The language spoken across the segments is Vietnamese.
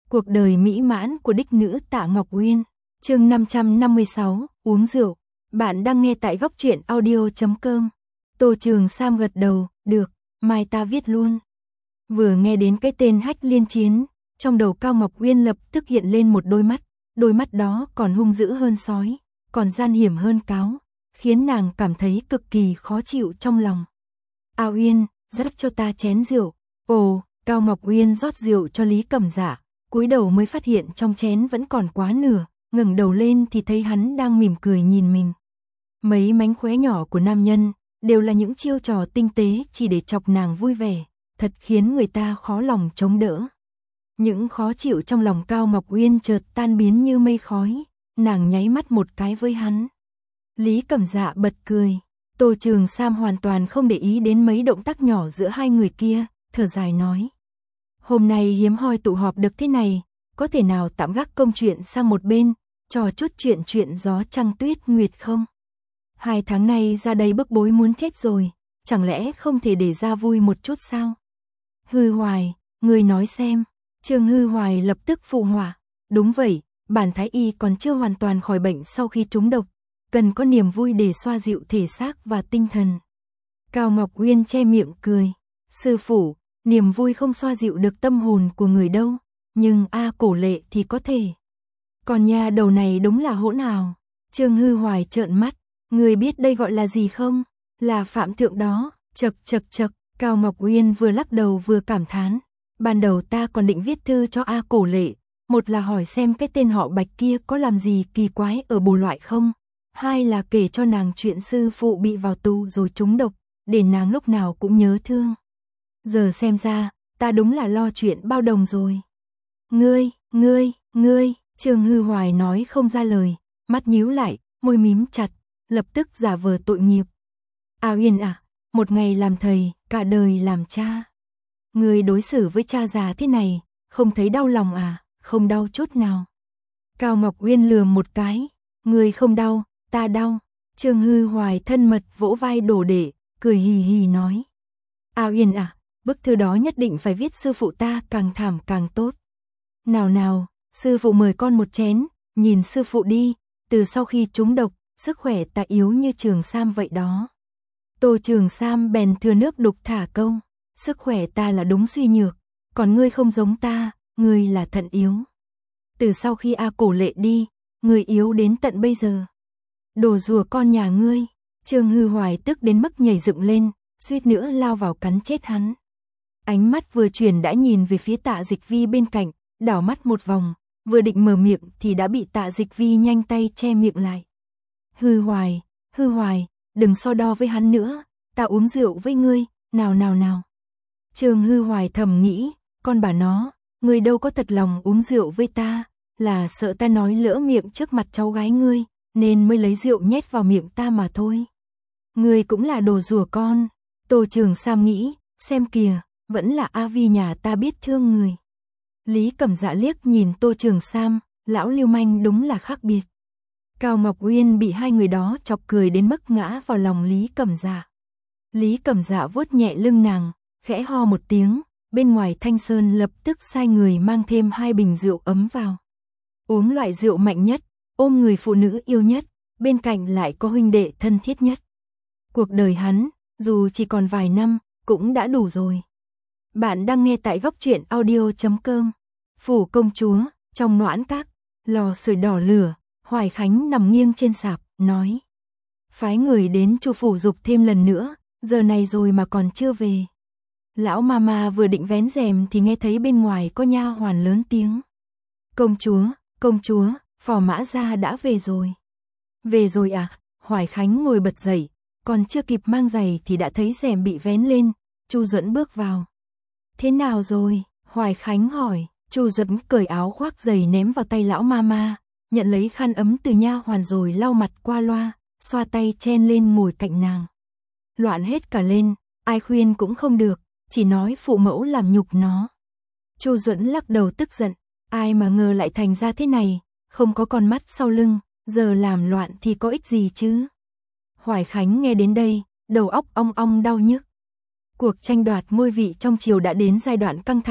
Cuộc đời mỹ mãn của đích nữ Tạ Ngọc Uyên. Chương 556, uống rượu. Bạn đang nghe tại góc truyện audio.com. Tô Trường Sam gật đầu, được, mai ta viết luôn. Vừa nghe đến cái tên Hách Liên Chiến, trong đầu Cao Ngọc Uyên lập tức hiện lên một đôi mắt đó còn hung dữ hơn sói, còn gian hiểm hơn cáo, khiến nàng cảm thấy cực kỳ khó chịu trong lòng. A Uyên, rót cho ta chén rượu. Ồ, Cao Ngọc Uyên rót rượu cho Lý Cẩm Dạ, cúi đầu mới phát hiện trong chén vẫn còn quá nửa, ngẩng đầu lên thì thấy hắn đang mỉm cười nhìn mình. Mấy mánh khóe nhỏ của nam nhân đều là những chiêu trò tinh tế chỉ để chọc nàng vui vẻ, thật khiến người ta khó lòng chống đỡ. Những khó chịu trong lòng Cao Ngọc Uyên chợt tan biến như mây khói, nàng nháy mắt một cái với hắn. Lý Cẩm Dạ bật cười, Tô Trường Sam hoàn toàn không để ý đến mấy động tác nhỏ giữa hai người kia, thở dài nói. Hôm nay hiếm hoi tụ họp được thế này, có thể nào tạm gác công chuyện sang một bên, trò chút chuyện gió trăng tuyết nguyệt không? 2 tháng nay ra đây bức bối muốn chết rồi, chẳng lẽ không thể để ra vui một chút sao? Hư Hoài, người nói xem. Trương Hư Hoài lập tức phụ họa. Đúng vậy, bản thái y còn chưa hoàn toàn khỏi bệnh sau khi trúng độc, cần có niềm vui để xoa dịu thể xác và tinh thần. Cao Ngọc Uyên che miệng cười. Sư phụ, niềm vui không xoa dịu được tâm hồn của người đâu, nhưng Cổ Lệ thì có thể. Còn nhà đầu này đúng là hỗn hào. Trương Hư Hoài trợn mắt, người biết đây gọi là gì không? Là phạm thượng đó. Chậc, Cao Ngọc Uyên vừa lắc đầu vừa cảm thán. Ban đầu ta còn định viết thư cho Cổ Lệ, một là hỏi xem cái tên họ Bạch kia có làm gì kỳ quái ở bồ loại không, hai là kể cho nàng chuyện sư phụ bị vào tù rồi trúng độc, để nàng lúc nào cũng nhớ thương. Giờ xem ra, ta đúng là lo chuyện bao đồng rồi. Ngươi, Trương Hư Hoài nói không ra lời, mắt nhíu lại, môi mím chặt, lập tức giả vờ tội nghiệp. Uyên à, một ngày làm thầy, cả đời làm cha. Ngươi đối xử với cha già thế này, không thấy đau lòng à? Không đau chút nào. Cao Ngọc Uyên lườm một cái, ngươi không đau, ta đau. Trương Hư Hoài thân mật vỗ vai Đồ Đệ, cười hì hì nói. Uyên à, bức thư đó nhất định phải viết sư phụ ta càng thảm càng tốt. Nào, sư phụ mời con một chén, nhìn sư phụ đi, từ sau khi trúng độc, sức khỏe ta yếu như Trường Sam vậy đó. Tô Trường Sam bèn thừa nước đục thả câu, sức khỏe ta là đúng suy nhược, còn ngươi không giống ta, ngươi là thận yếu. Từ sau khi Cổ Lệ đi, ngươi yếu đến tận bây giờ. Đồ rùa con nhà ngươi. Trương Hư Hoài tức đến mức nhảy dựng lên, suýt nữa lao vào cắn chết hắn. Ánh mắt vừa chuyển đã nhìn về phía Tạ Dịch Vi bên cạnh, đảo mắt một vòng, vừa định mở miệng thì đã bị Tạ Dịch Vi nhanh tay che miệng lại. Hư Hoài, đừng so đo với hắn nữa, ta uống rượu với ngươi, nào. Trương Hư Hoài thầm nghĩ, con bà nó, ngươi đâu có thật lòng uống rượu với ta, là sợ ta nói lỡ miệng trước mặt cháu gái ngươi, nên mới lấy rượu nhét vào miệng ta mà thôi. Ngươi cũng là đồ rùa con. Tô Trường Sam nghĩ, xem kìa, vẫn là A Vi nhà ta biết thương người. Lý Cẩm Dạ liếc nhìn Tô Trường Sam, lão lưu manh đúng là khác biệt. Cao Ngọc Uyên bị hai người đó chọc cười đến mức ngã vào lòng Lý Cẩm Dạ. Lý Cẩm Dạ vuốt nhẹ lưng nàng, khẽ ho một tiếng, bên ngoài Thanh Sơn lập tức sai người mang thêm 2 bình rượu ấm vào. Uống loại rượu mạnh nhất, ôm người phụ nữ yêu nhất, bên cạnh lại có huynh đệ thân thiết nhất. Cuộc đời hắn, dù chỉ còn vài năm, cũng đã đủ rồi. Bạn đang nghe tại góc truyện audio.com. Phủ công chúa, trong noãn các, lò sưởi đỏ lửa, Hoài Khánh nằm nghiêng trên sạp, nói. Phái người đến Chu phủ giục thêm lần nữa, giờ này rồi mà còn chưa về. Lão mama vừa định vén rèm thì nghe thấy bên ngoài có nha hoàn lớn tiếng. Công chúa, Phò Mã Gia đã về rồi. Về rồi à? Hoài Khánh ngồi bật dậy, còn chưa kịp mang giày thì đã thấy rèm bị vén lên, Chu Duẫn bước vào. Thế nào rồi? Hoài Khánh hỏi. Chu Duẫn cởi áo khoác giày ném vào tay lão mama, nhận lấy khăn ấm từ nha hoàn rồi lau mặt qua loa, xoa tay chen lên ngồi cạnh nàng. Loạn hết cả lên, ai khuyên cũng không được, chỉ nói phụ mẫu làm nhục nó. Chu Duẫn lắc đầu tức giận, ai mà ngờ lại thành ra thế này, không có con mắt sau lưng, giờ làm loạn thì có ích gì chứ. Hoài Khánh nghe đến đây, đầu óc ong ong đau nhức. Cuộc tranh đoạt ngôi vị trong triều đã đến giai đoạn căng thẳng,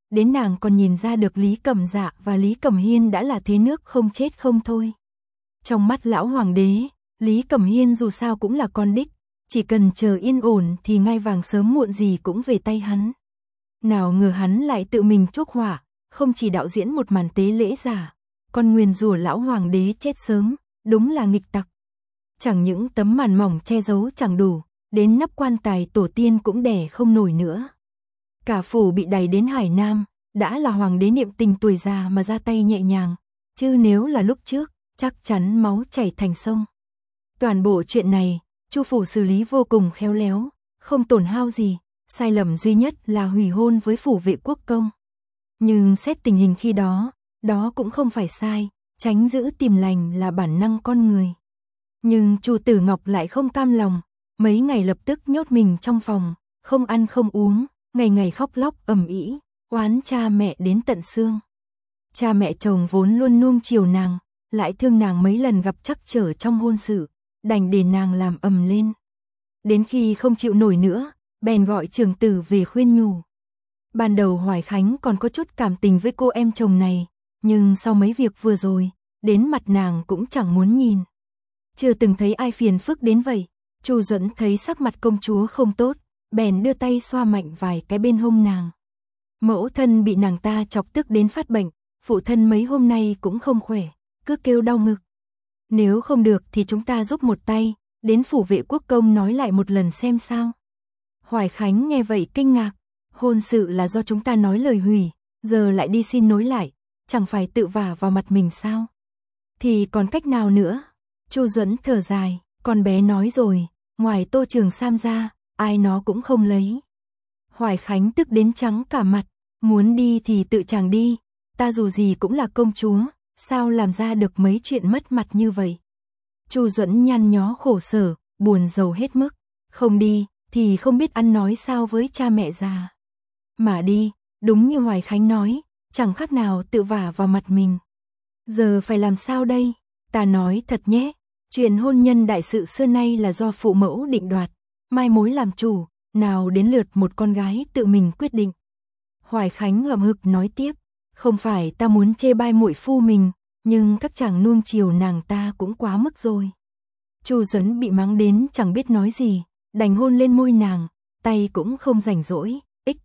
đến nàng còn nhìn ra được Lý Cẩm Dạ và Lý Cẩm Hiên đã là thế nước không chết không thôi. Trong mắt lão hoàng đế, Lý Cẩm Hiên dù sao cũng là con đích, chỉ cần chờ yên ổn thì ngai vàng sớm muộn gì cũng về tay hắn. Nào ngờ hắn lại tự mình chuốc họa, không chỉ đạo diễn một màn tế lễ giả, còn nguyền rủa lão hoàng đế chết sớm, đúng là nghịch tặc. Chẳng những tấm màn mỏng che giấu chẳng đủ, đến nắp quan tài tổ tiên cũng đè không nổi nữa. Cả phủ bị đày đến Hải Nam, đã là hoàng đế niệm tình tuổi già mà ra tay nhẹ nhàng, chứ nếu là lúc trước, chắc chắn máu chảy thành sông. Toàn bộ chuyện này, Chu phủ xử lý vô cùng khéo léo, không tổn hao gì, sai lầm duy nhất là hủy hôn với phủ vệ quốc công. Nhưng xét tình hình khi đó, đó cũng không phải sai, tránh giữ tìm lành là bản năng con người. Nhưng Chu Tử Ngọc lại không cam lòng, mấy ngày lập tức nhốt mình trong phòng, không ăn không uống, ngày ngày khóc lóc ầm ĩ, oán cha mẹ đến tận xương. Cha mẹ chồng vốn luôn nuông chiều nàng, lại thương nàng mấy lần gặp trắc trở trong hôn sự, đành để nàng làm ầm lên. Đến khi không chịu nổi nữa, bèn gọi Trường Tử về khuyên nhủ. Ban đầu Hoài Khánh còn có chút cảm tình với cô em chồng này, nhưng sau mấy việc vừa rồi, đến mặt nàng cũng chẳng muốn nhìn. Chưa từng thấy ai phiền phức đến vậy. Chu Duẫn thấy sắc mặt công chúa không tốt, bèn đưa tay xoa mạnh vài cái bên hông nàng. Mẫu thân bị nàng ta chọc tức đến phát bệnh, phụ thân mấy hôm nay cũng không khỏe, cứ kêu đau ngực. Nếu không được thì chúng ta giúp một tay, đến phủ vệ quốc công nói lại một lần xem sao. Hoài Khánh nghe vậy kinh ngạc, hôn sự là do chúng ta nói lời hủy, giờ lại đi xin nối lại, chẳng phải tự vả vào mặt mình sao? Thì còn cách nào nữa? Chu Duẫn thở dài, con bé nói rồi, ngoài Tô Trường Sam ra, ai nó cũng không lấy. Hoài Khánh tức đến trắng cả mặt, muốn đi thì tự chàng đi, ta dù gì cũng là công chúa, sao làm ra được mấy chuyện mất mặt như vậy? Chu Duẫn nhăn nhó khổ sở, buồn rầu hết mức, không đi thì không biết ăn nói sao với cha mẹ già. Mà đi, đúng như Hoài Khánh nói, chẳng khác nào tự vả vào mặt mình. Giờ phải làm sao đây? Ta nói thật nhé, chuyện hôn nhân đại sự xưa nay là do phụ mẫu định đoạt, mai mối làm chủ, nào đến lượt một con gái tự mình quyết định. Hoài Khánh hậm hực nói tiếp, không phải ta muốn chê bai muội phu mình, nhưng các chàng nuông chiều nàng ta cũng quá mức rồi. Chu Duẫn bị mắng đến chẳng biết nói gì, đành hôn lên môi nàng, tay cũng không rảnh rỗi,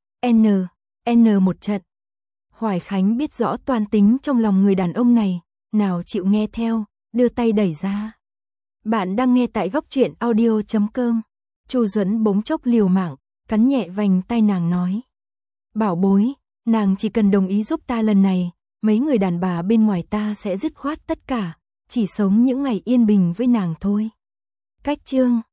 n một trận. Hoài Khánh biết rõ toan tính trong lòng người đàn ông này, nào chịu nghe theo, đưa tay đẩy ra. Bạn đang nghe tại Góc Truyện Audio.com. Chu Duẫn bỗng chốc liều mạng, cắn nhẹ vành tai nàng nói. Bảo bối, nàng chỉ cần đồng ý giúp ta lần này, mấy người đàn bà bên ngoài ta sẽ dứt khoát tất cả, chỉ sống những ngày yên bình với nàng thôi. Cách chương